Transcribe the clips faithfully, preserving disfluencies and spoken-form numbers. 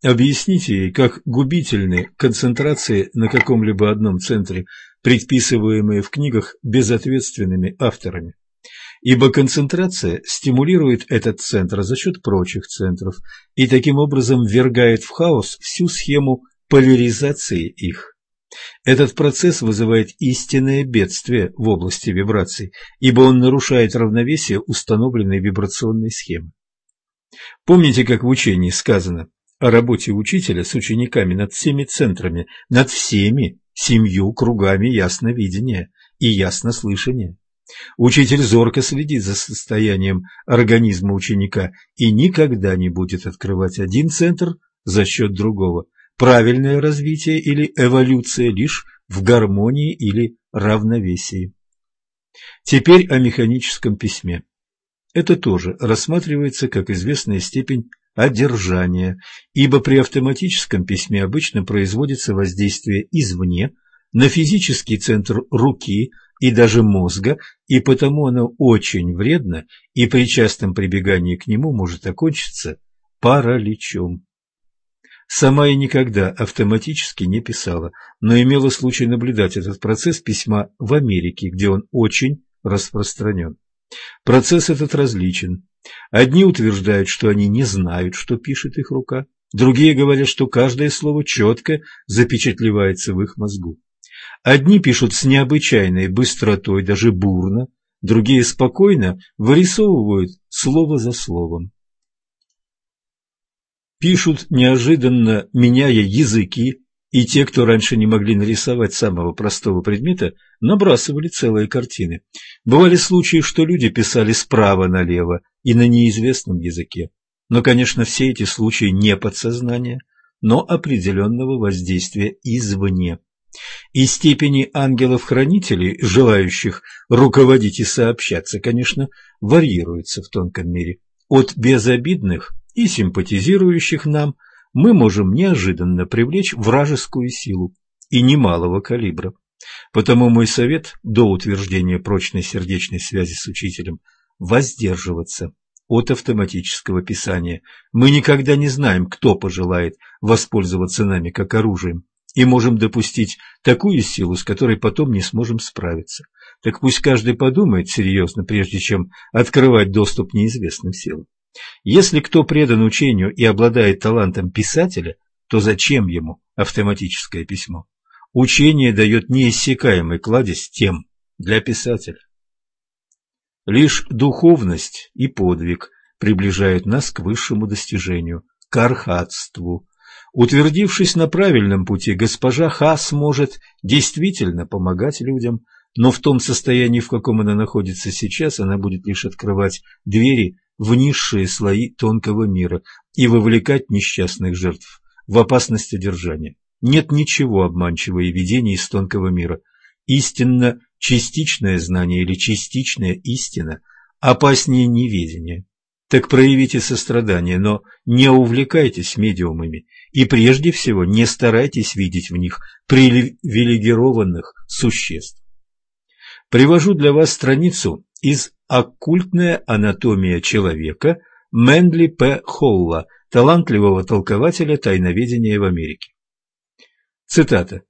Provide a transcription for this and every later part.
Объясните ей, как губительны концентрации на каком-либо одном центре, предписываемые в книгах безответственными авторами. Ибо концентрация стимулирует этот центр за счет прочих центров и таким образом ввергает в хаос всю схему поляризации их. Этот процесс вызывает истинное бедствие в области вибраций, ибо он нарушает равновесие установленной вибрационной схемы. Помните, как в учении сказано о работе учителя с учениками над всеми центрами, над всеми семью кругами ясновидения и яснослышания. Учитель зорко следит за состоянием организма ученика и никогда не будет открывать один центр за счет другого. Правильное развитие или эволюция лишь в гармонии или равновесии. Теперь о механическом письме. Это тоже рассматривается как известная степень одержания, ибо при автоматическом письме обычно производится воздействие извне на физический центр руки и даже мозга, и потому оно очень вредно, и при частом прибегании к нему может окончиться параличом. Сама я никогда автоматически не писала, но имела случай наблюдать этот процесс письма в Америке, где он очень распространен. Процесс этот различен. Одни утверждают, что они не знают, что пишет их рука, другие говорят, что каждое слово четко запечатлевается в их мозгу. Одни пишут с необычайной быстротой, даже бурно, другие спокойно вырисовывают слово за словом. Пишут неожиданно, меняя языки, и те, кто раньше не могли нарисовать самого простого предмета, набрасывали целые картины. Бывали случаи, что люди писали справа налево и на неизвестном языке. Но, конечно, все эти случаи не подсознания, но определенного воздействия извне. И степени ангелов-хранителей, желающих руководить и сообщаться, конечно, варьируются в тонком мире. От безобидных и симпатизирующих нам мы можем неожиданно привлечь вражескую силу и немалого калибра. Потому мой совет до утверждения прочной сердечной связи с учителем – воздерживаться от автоматического писания. Мы никогда не знаем, кто пожелает воспользоваться нами как оружием, и можем допустить такую силу, с которой потом не сможем справиться. Так пусть каждый подумает серьезно, прежде чем открывать доступ неизвестным силам. Если кто предан учению и обладает талантом писателя, то зачем ему автоматическое письмо? Учение дает неиссякаемый кладезь тем для писателя. Лишь духовность и подвиг приближают нас к высшему достижению, к архатству. Утвердившись на правильном пути, госпожа Ха сможет действительно помогать людям, но в том состоянии, в каком она находится сейчас, она будет лишь открывать двери в низшие слои тонкого мира и вовлекать несчастных жертв в опасность одержания. Нет ничего обманчивого видения из тонкого мира. Истинно частичное знание или частичная истина опаснее неведения. Так проявите сострадание, но не увлекайтесь медиумами и прежде всего не старайтесь видеть в них привилегированных существ. Привожу для вас страницу из «Оккультная анатомия человека» Мэнли П. Холла, талантливого толкователя тайноведения в Америке. Цитата.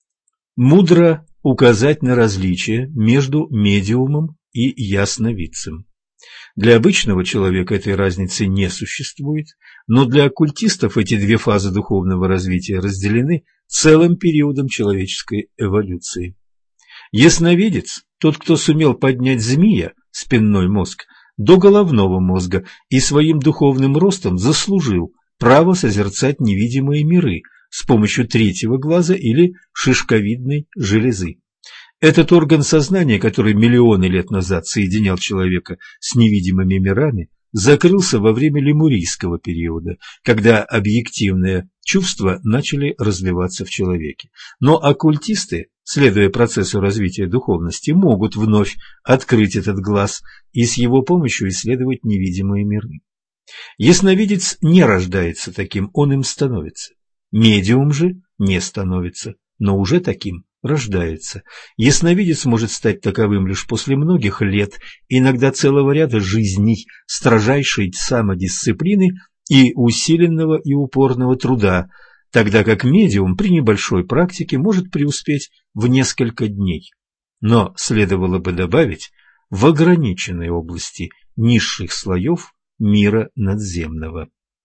«Мудро указать на различие между медиумом и ясновидцем. Для обычного человека этой разницы не существует, но для оккультистов эти две фазы духовного развития разделены целым периодом человеческой эволюции. Ясновидец – тот, кто сумел поднять змея, спинной мозг, до головного мозга и своим духовным ростом заслужил право созерцать невидимые миры с помощью третьего глаза или шишковидной железы. Этот орган сознания, который миллионы лет назад соединял человека с невидимыми мирами, закрылся во время лемурийского периода, когда объективные чувства начали развиваться в человеке. Но оккультисты, следуя процессу развития духовности, могут вновь открыть этот глаз и с его помощью исследовать невидимые миры. Ясновидец не рождается таким, он им становится. Медиум же не становится, но уже таким рождается. Ясновидец может стать таковым лишь после многих лет, иногда целого ряда жизней, строжайшей самодисциплины и усиленного и упорного труда, тогда как медиум при небольшой практике может преуспеть в несколько дней. Но следовало бы добавить в ограниченной области низших слоев мира надземного.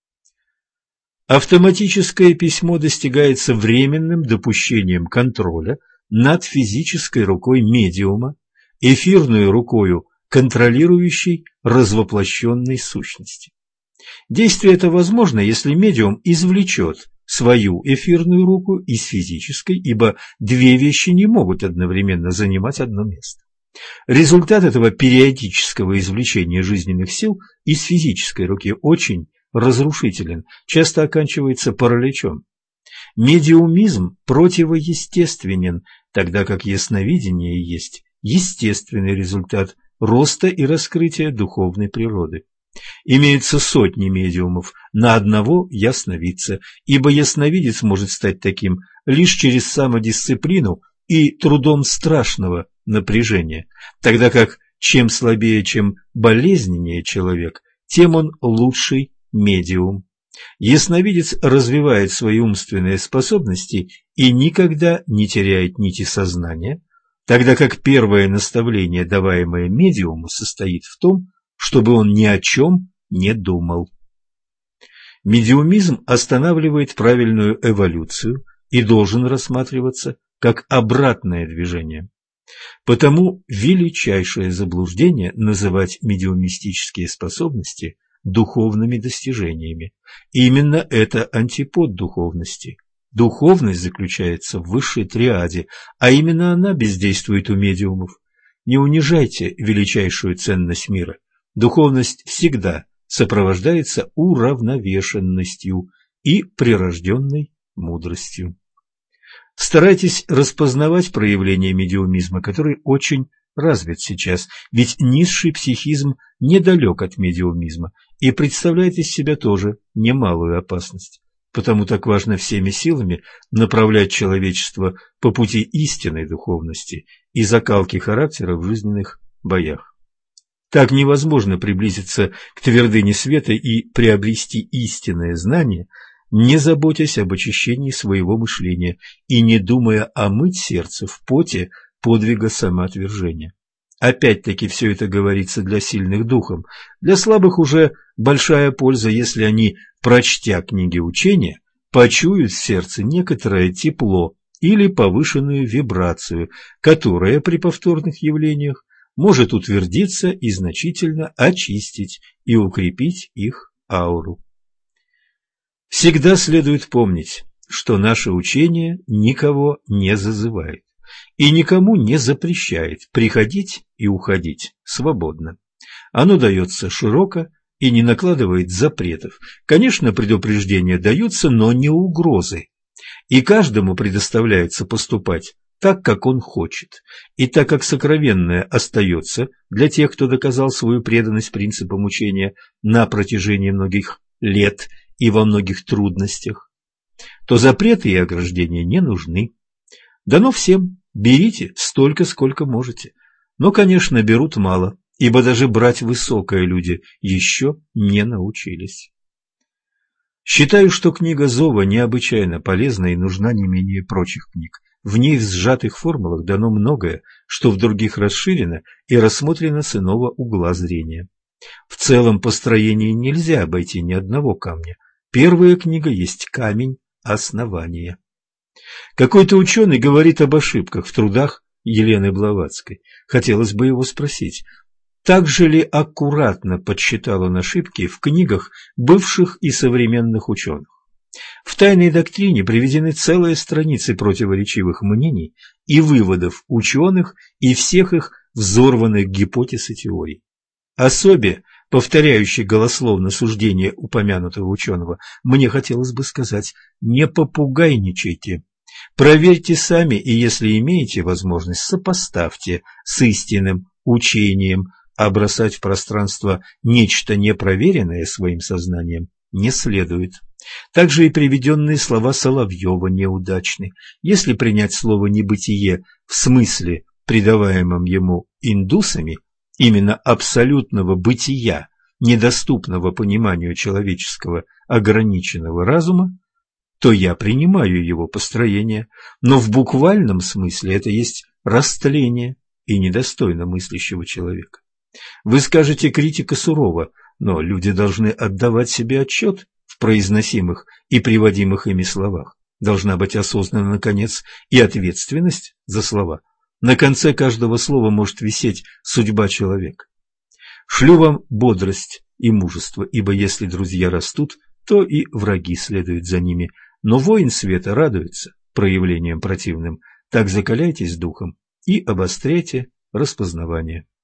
Автоматическое письмо достигается временным допущением контроля над физической рукой медиума, эфирной рукою контролирующей развоплощенной сущности. Действие это возможно, если медиум извлечет свою эфирную руку из физической, ибо две вещи не могут одновременно занимать одно место. Результат этого периодического извлечения жизненных сил из физической руки очень разрушителен, часто оканчивается параличом. Медиумизм противоестественен, тогда как ясновидение есть естественный результат роста и раскрытия духовной природы. Имеются сотни медиумов на одного ясновидца, ибо ясновидец может стать таким лишь через самодисциплину и трудом страшного напряжения, тогда как чем слабее, чем болезненнее человек, тем он лучший медиум. Ясновидец развивает свои умственные способности и никогда не теряет нити сознания, тогда как первое наставление, даваемое медиуму, состоит в том, чтобы он ни о чем не думал. Медиумизм останавливает правильную эволюцию и должен рассматриваться как обратное движение. Потому величайшее заблуждение называть медиумистические способности духовными достижениями. Именно это антипод духовности. Духовность заключается в высшей триаде, а именно она бездействует у медиумов. Не унижайте величайшую ценность мира. Духовность всегда сопровождается уравновешенностью и прирожденной мудростью. Старайтесь распознавать проявления медиумизма, который очень развит сейчас, ведь низший психизм недалек от медиумизма и представляет из себя тоже немалую опасность. Потому так важно всеми силами направлять человечество по пути истинной духовности и закалки характера в жизненных боях. Так невозможно приблизиться к твердыне света и приобрести истинное знание, не заботясь об очищении своего мышления и не думая омыть сердце в поте подвига самоотвержения. Опять-таки все это говорится для сильных духом. Для слабых уже большая польза, если они, прочтя книги учения, почуют в сердце некоторое тепло или повышенную вибрацию, которая при повторных явлениях может утвердиться и значительно очистить и укрепить их ауру. Всегда следует помнить, что наше учение никого не зазывает и никому не запрещает приходить и уходить свободно. Оно дается широко и не накладывает запретов. Конечно, предупреждения даются, но не угрозы. И каждому предоставляется поступать так, как он хочет. И так как сокровенное остается для тех, кто доказал свою преданность принципам учения на протяжении многих лет и во многих трудностях, то запреты и ограждения не нужны. Дано всем, берите столько, сколько можете. Но, конечно, берут мало, ибо даже брать высокое люди еще не научились. Считаю, что книга Зова необычайно полезна и нужна не менее прочих книг. В ней в сжатых формулах дано многое, что в других расширено и рассмотрено с иного угла зрения. В целом построении нельзя обойти ни одного камня. Первая книга есть камень основания. Какой-то ученый говорит об ошибках в трудах Елены Блаватской. Хотелось бы его спросить, так же ли аккуратно подсчитал он ошибки в книгах бывших и современных ученых? В «Тайной доктрине» приведены целые страницы противоречивых мнений и выводов ученых и всех их взорванных гипотез и теорий. Особе, повторяющей голословно суждение упомянутого ученого, мне хотелось бы сказать: не попугайничайте. Проверьте сами, и если имеете возможность, сопоставьте с истинным учением, а бросать в пространство нечто непроверенное своим сознанием не следует. Также и приведенные слова Соловьева неудачны. Если принять слово «небытие» в смысле, придаваемом ему индусами, именно абсолютного бытия, недоступного пониманию человеческого ограниченного разума, то я принимаю его построение, но в буквальном смысле это есть растление и недостойно мыслящего человека. Вы скажете, критика сурова, но люди должны отдавать себе отчет в произносимых и приводимых ими словах. Должна быть осознана, наконец, и ответственность за слова. На конце каждого слова может висеть судьба человека. Шлю вам бодрость и мужество, ибо если друзья растут, то и враги следуют за ними. Но воин света радуется проявлениям противным. Так закаляйтесь духом и обостряйте распознавание.